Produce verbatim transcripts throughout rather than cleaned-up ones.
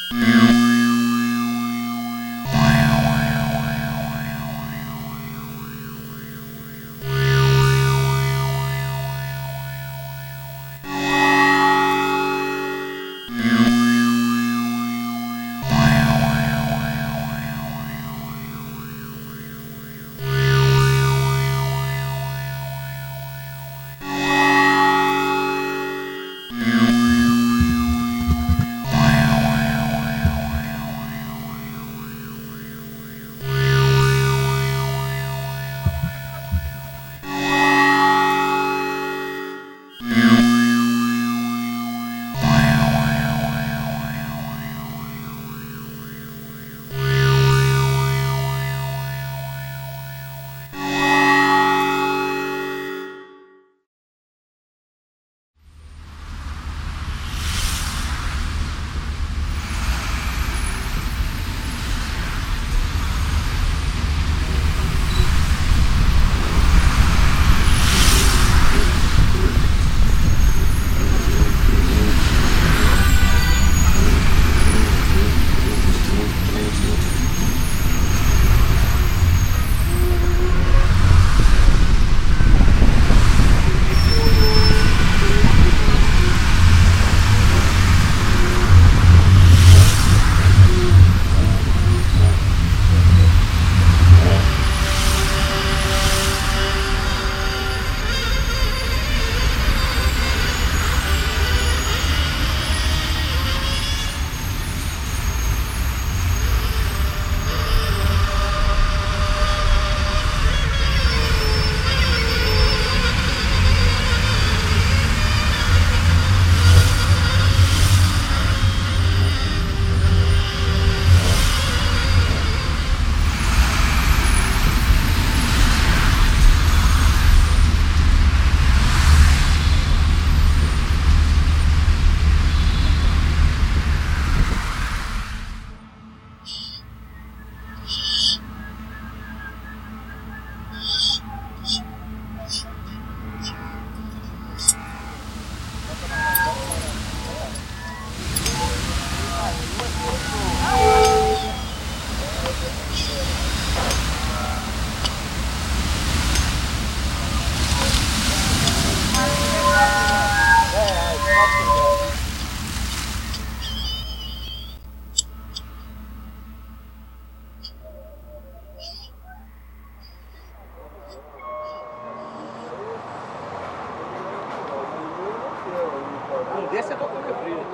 Um desses eu tô com o frio.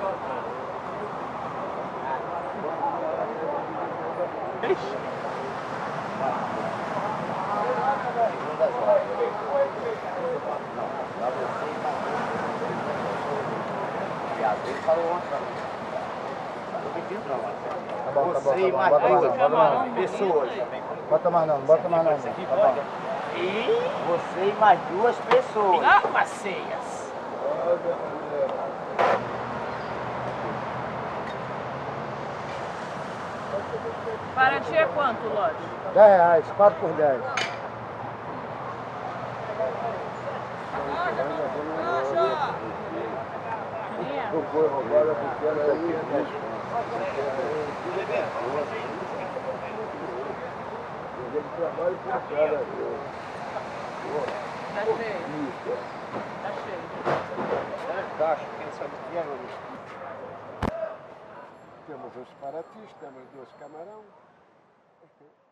Ixi. Ele falou ontem pra mim. Tô mentindo não, mano. Tá bom, tá bom, Você e tá mais bom. Bota mais duas não, bota mais não. pessoas. Bota mais não, bota mais não. Tá bom. E você e mais duas pessoas. Armas ceias. Paraty é quanto, lote? dez reais, quatro por dez. Não foi roubada pequena aí, né? Ele trabalha por cara. Tá cheio. Tá cheio. É caixa, quem sabe o que é, meu amigo? Temos os paratis, temos dois camarão.